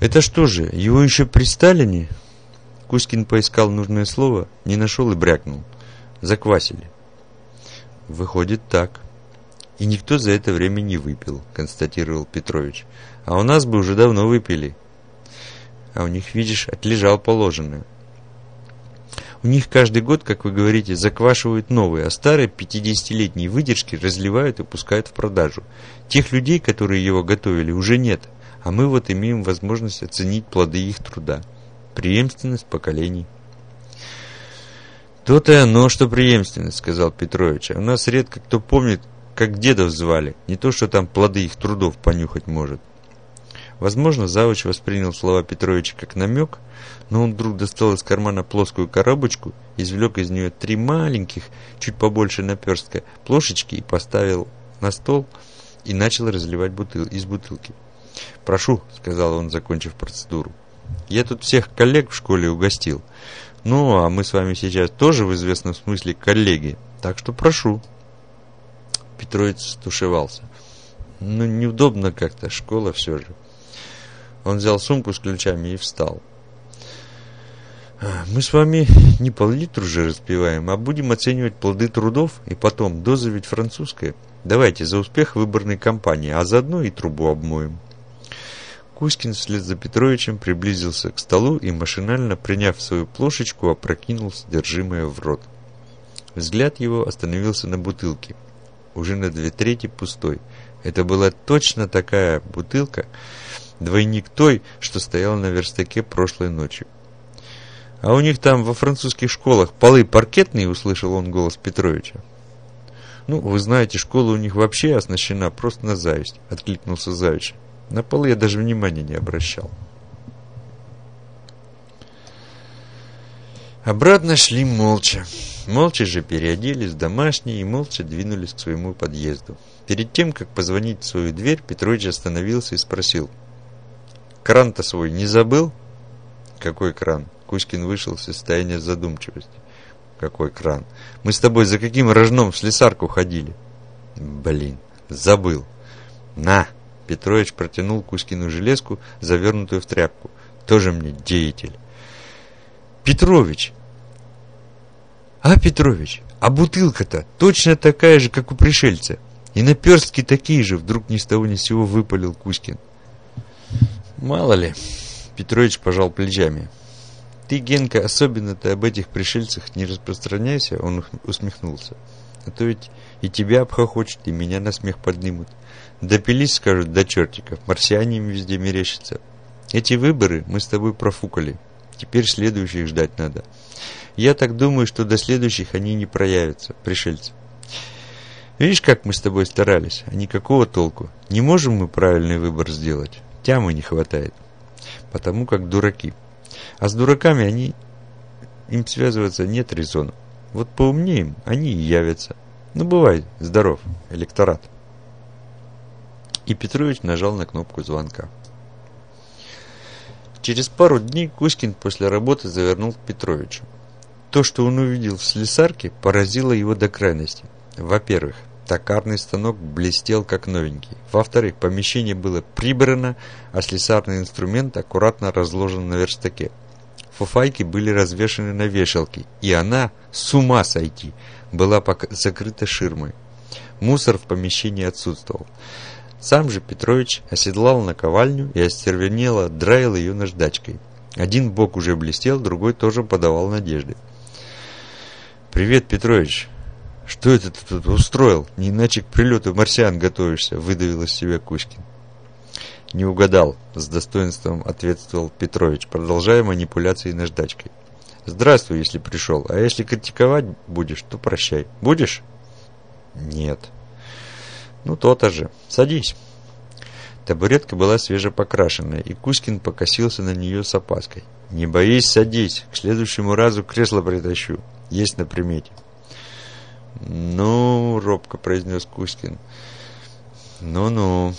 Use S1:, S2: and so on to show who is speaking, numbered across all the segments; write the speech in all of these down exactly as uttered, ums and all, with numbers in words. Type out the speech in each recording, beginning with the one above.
S1: Это что же, его еще при Сталине? Кузькин поискал нужное слово, не нашел и брякнул. Заквасили. Выходит так. И никто за это время не выпил, констатировал Петрович. А у нас бы уже давно выпили. А у них, видишь, отлежал положенное. У них каждый год, как вы говорите, заквашивают новые, а старые пятидесятилетние выдержки разливают и пускают в продажу. Тех людей, которые его готовили, уже нет, а мы вот имеем возможность оценить плоды их труда. Преемственность поколений. То-то и оно, что преемственность, сказал Петрович. А у нас редко кто помнит, как дедов звали, не то, что там плоды их трудов понюхать может. Возможно, завуч воспринял слова Петровича как намек, но он вдруг достал из кармана плоскую коробочку, извлек из нее три маленьких, чуть побольше наперстка, плошечки и поставил на стол и начал разливать бутыл, из бутылки. «Прошу», — сказал он, закончив процедуру. «Я тут всех коллег в школе угостил. Ну, а мы с вами сейчас тоже в известном смысле коллеги, так что прошу». Петрович стушевался. «Ну, неудобно как-то, школа все же». Он взял сумку с ключами и встал. «Мы с вами не пол-литру же распиваем, а будем оценивать плоды трудов, и потом, доза ведь французская. Давайте за успех выборной кампании, а заодно и трубу обмоем». Кузькин вслед за Петровичем приблизился к столу и, машинально приняв свою плошечку, опрокинул содержимое в рот. Взгляд его остановился на бутылке, уже на две трети пустой. Это была точно такая бутылка, двойник той, что стояла на верстаке прошлой ночью. «А у них там во французских школах полы паркетные?» — услышал он голос Петровича. «Ну, вы знаете, школа у них вообще оснащена просто на зависть», — откликнулся завуч. «На полы я даже внимания не обращал». Обратно шли молча. Молча же переоделись в домашние и молча двинулись к своему подъезду. Перед тем, как позвонить в свою дверь, Петрович остановился и спросил: «Кран-то свой не забыл?» «Какой кран?» Кузькин вышел в состояние задумчивости. «Какой кран? Мы с тобой за каким рожном в слесарку ходили?» «Блин, забыл». «На!» Петрович протянул Кузькину железку, завернутую в тряпку. «Тоже мне деятель». «Петрович!» «А, Петрович, а бутылка-то точно такая же, как у пришельца. И наперстки такие же», — вдруг ни с того ни с сего выпалил Кузькин. «Мало ли», — Петрович пожал плечами. «Ты, Генка, особенно-то об этих пришельцах не распространяйся», — он усмехнулся. «А то ведь и тебя обхохочут, и меня на смех поднимут. Допились, скажут, до чертиков, марсиане им везде мерещатся. Эти выборы мы с тобой профукали. Теперь следующих ждать надо. Я так думаю, что до следующих они не проявятся, пришельцы. Видишь, как мы с тобой старались, а никакого толку. Не можем мы правильный выбор сделать. Тямы не хватает. Потому как дураки. А с дураками они... им связываться нет резона. Вот поумнеем, они и явятся. Ну, бывай, здоров, электорат». И Петрович нажал на кнопку звонка. Через пару дней Кузькин после работы завернул к Петровичу. То, что он увидел в слесарке, поразило его до крайности. Во-первых, токарный станок блестел как новенький. Во-вторых, помещение было прибрано, а слесарный инструмент аккуратно разложен на верстаке. Фуфайки были развешаны на вешалке, и она, с ума сойти, была пока закрыта ширмой. Мусор в помещении отсутствовал. Сам же Петрович оседлал наковальню и остервенело драил ее наждачкой. Один бок уже блестел, другой тоже подавал надежды. «Привет, Петрович! Что это ты тут устроил? Не иначе к прилету марсиан готовишься», — выдавил из себя Кузькин. «Не угадал», — с достоинством ответствовал Петрович, продолжая манипуляции наждачкой. «Здравствуй, если пришел, а если критиковать будешь, то прощай. Будешь?» «Нет». «Ну, то-то же. Садись». Табуретка была свежепокрашенная, и Кузькин покосился на нее с опаской. «Не боись, садись. К следующему разу кресло притащу. Есть на примете». «Ну, — робко произнес Кузькин. — Ну-ну.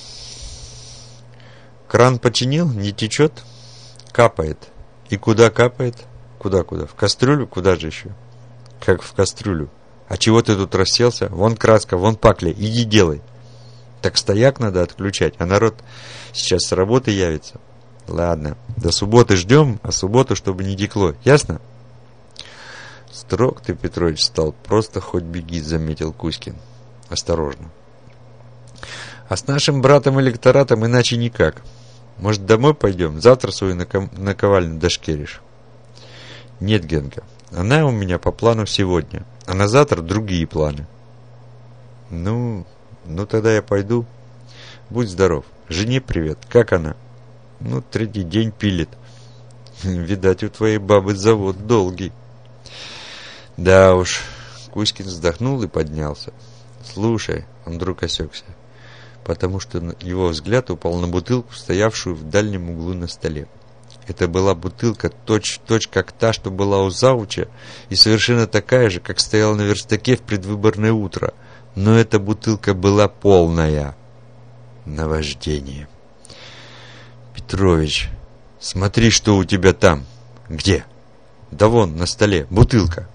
S1: Кран починил? Не течет?» «Капает». «И куда капает?» «Куда-куда? В кастрюлю? Куда же еще?» «Как в кастрюлю? А чего ты тут расселся? Вон краска, вон пакля. Иди делай». «Так стояк надо отключать, а народ сейчас с работы явится». Ладно, до субботы ждем, а субботу, чтобы не текло. Ясно? Строг ты, Петрович, стал. Просто хоть беги, заметил Кузькин. Осторожно. А с нашим братом-электоратом иначе никак. Может, домой пойдем? Завтра свою наковальню дошкеришь. Нет, Генка. Она у меня по плану сегодня. А на завтра другие планы. Ну, ну тогда я пойду. Будь здоров. Жене привет. Как она? Ну, третий день пилит. Видать, у твоей бабы завод долгий. Да уж. Кузькин вздохнул и поднялся. Слушай, он вдруг осекся, потому что его взгляд упал на бутылку, стоявшую в дальнем углу на столе. Это была бутылка точь-в-точь, как та, что была у завуча, и совершенно такая же, как стояла на верстаке в предвыборное утро. Но эта бутылка была полная. Наваждение. Петрович, смотри, что у тебя там. Где? Да вон, на столе, бутылка.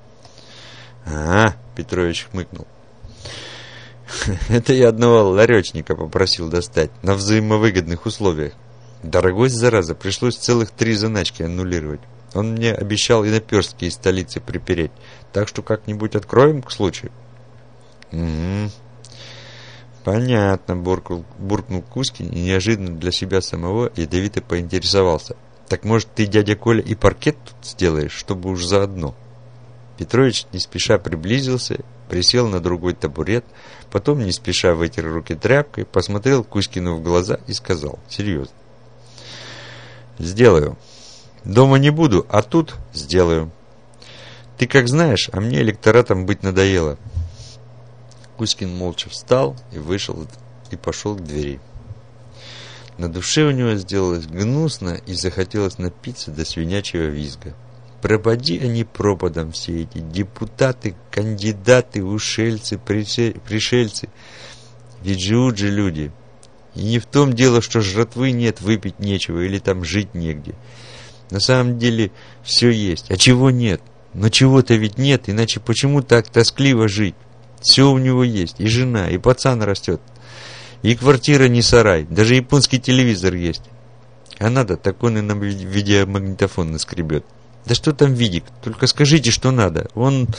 S1: А, Петрович хмыкнул. Это я одного ларечника попросил достать на взаимовыгодных условиях. Дорогой, зараза, пришлось целых три заначки аннулировать. Он мне обещал и наперстки из столицы припереть. Так что как-нибудь откроем к случаю. Угу. Понятно, буркнул, буркнул Кузькин и неожиданно для себя самого ядовито поинтересовался. Так может ты, дядя Коля, и паркет тут сделаешь, чтобы уж заодно? Петрович не спеша приблизился, присел на другой табурет, потом не спеша вытер руки тряпкой, посмотрел Кузькину в глаза и сказал серьезно. Сделаю. Дома не буду, а тут сделаю. Ты как знаешь, а мне электоратом быть надоело. Кузькин молча встал и вышел и пошел к двери. На душе у него сделалось гнусно и захотелось напиться до свинячьего визга. Пропади они пропадом, все эти депутаты, кандидаты, ушельцы, пришельцы. Ведь живут же люди. И не в том дело, что жратвы нет, выпить нечего или там жить негде. На самом деле все есть. А чего нет? Но чего-то ведь нет, иначе почему так тоскливо жить? Все у него есть. И жена, и пацан растет. И квартира не сарай. Даже японский телевизор есть. А надо, так он и на видеомагнитофон наскребет. Да что там видик? Только скажите, что надо. Он...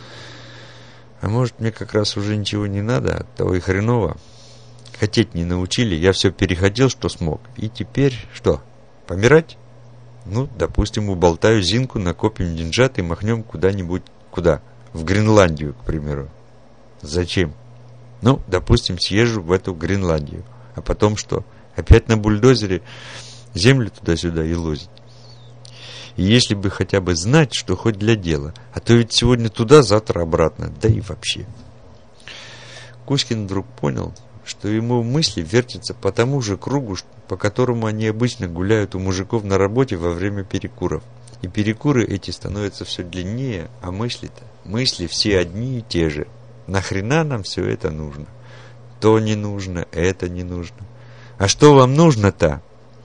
S1: А может, мне как раз уже ничего не надо, от того и хреново. Хотеть не научили, я все переходил, что смог. И теперь что, помирать? Ну, допустим, уболтаю Зинку, накопим деньжат и махнем куда-нибудь, куда? В Гренландию, к примеру. Зачем? Ну, допустим, съезжу в эту Гренландию. А потом что? Опять на бульдозере землю туда-сюда и лозить. И если бы хотя бы знать, что хоть для дела. А то ведь сегодня туда, завтра обратно. Да и вообще. Кузькин вдруг понял, что ему мысли вертятся по тому же кругу, по которому они обычно гуляют у мужиков на работе во время перекуров. И перекуры эти становятся все длиннее, а мысли-то, мысли все одни и те же. Нахрена нам все это нужно? То не нужно, это не нужно. А что вам нужно-то?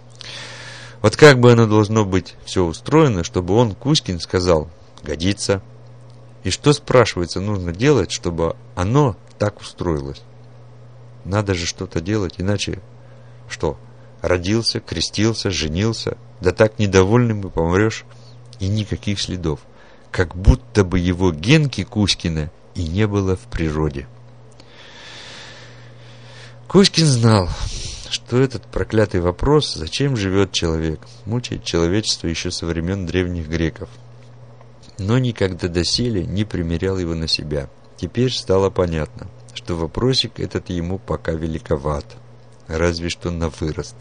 S1: Вот как бы оно должно быть все устроено, чтобы он, Кузькин, сказал «годится». И что, спрашивается, нужно делать, чтобы оно так устроилось? Надо же что-то делать, иначе что? Родился, крестился, женился, да так недовольным и помрешь, и никаких следов. Как будто бы его Генки Кузькина и не было в природе. Кузькин знал, что этот проклятый вопрос, зачем живет человек, мучает человечество еще со времен древних греков. Но никогда доселе не примерял его на себя. Теперь стало понятно, что вопросик этот ему пока великоват, разве что на вырост.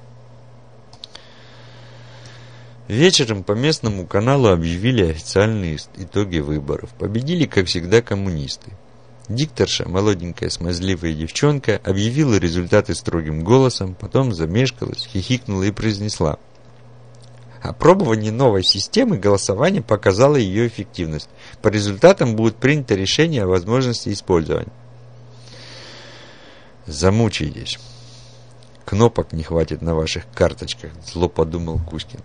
S1: Вечером по местному каналу объявили официальные итоги выборов. Победили, как всегда, коммунисты. Дикторша, молоденькая смазливая девчонка, объявила результаты строгим голосом, потом замешкалась, хихикнула и произнесла: опробование новой системы голосования показало ее эффективность. По результатам будет принято решение о возможности использования. Замучаетесь. Кнопок не хватит на ваших карточках, зло подумал Кузькин.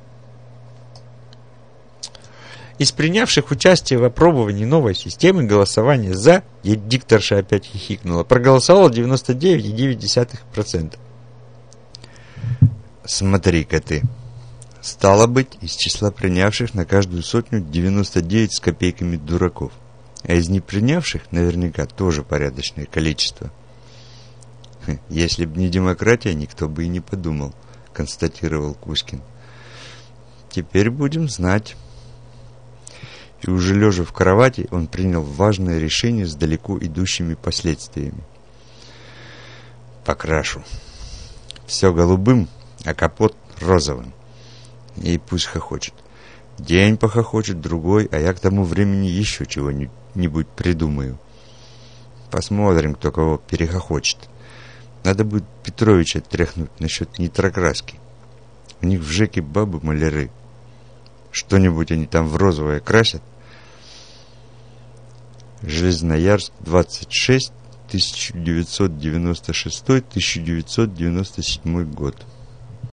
S1: Из принявших участие в опробовании новой системы голосования за, и дикторша опять хихикнула, проголосовало девяносто девять целых девять десятых процента. смотри-ка ты. Стало быть, из числа принявших на каждую сотню девяносто девять с копейками дураков. А из непринявших наверняка тоже порядочное количество. Если б не демократия, никто бы и не подумал, констатировал Кузькин. Теперь будем знать. И уже лежа в кровати, он принял важное решение с далеко идущими последствиями. Покрашу. Все голубым, а капот розовым. И пусть хохочет. День похохочет, другой, а я к тому времени еще чего-нибудь придумаю. Посмотрим, кто кого перехохочет. Надо будет Петровича тряхнуть насчет нитрокраски. У них в ЖЭКе бабы-маляры. Что-нибудь они там в розовое красят. Железноярск, двадцать шесть, тысяча девятьсот девяносто шестой — тысяча девятьсот девяносто седьмой год.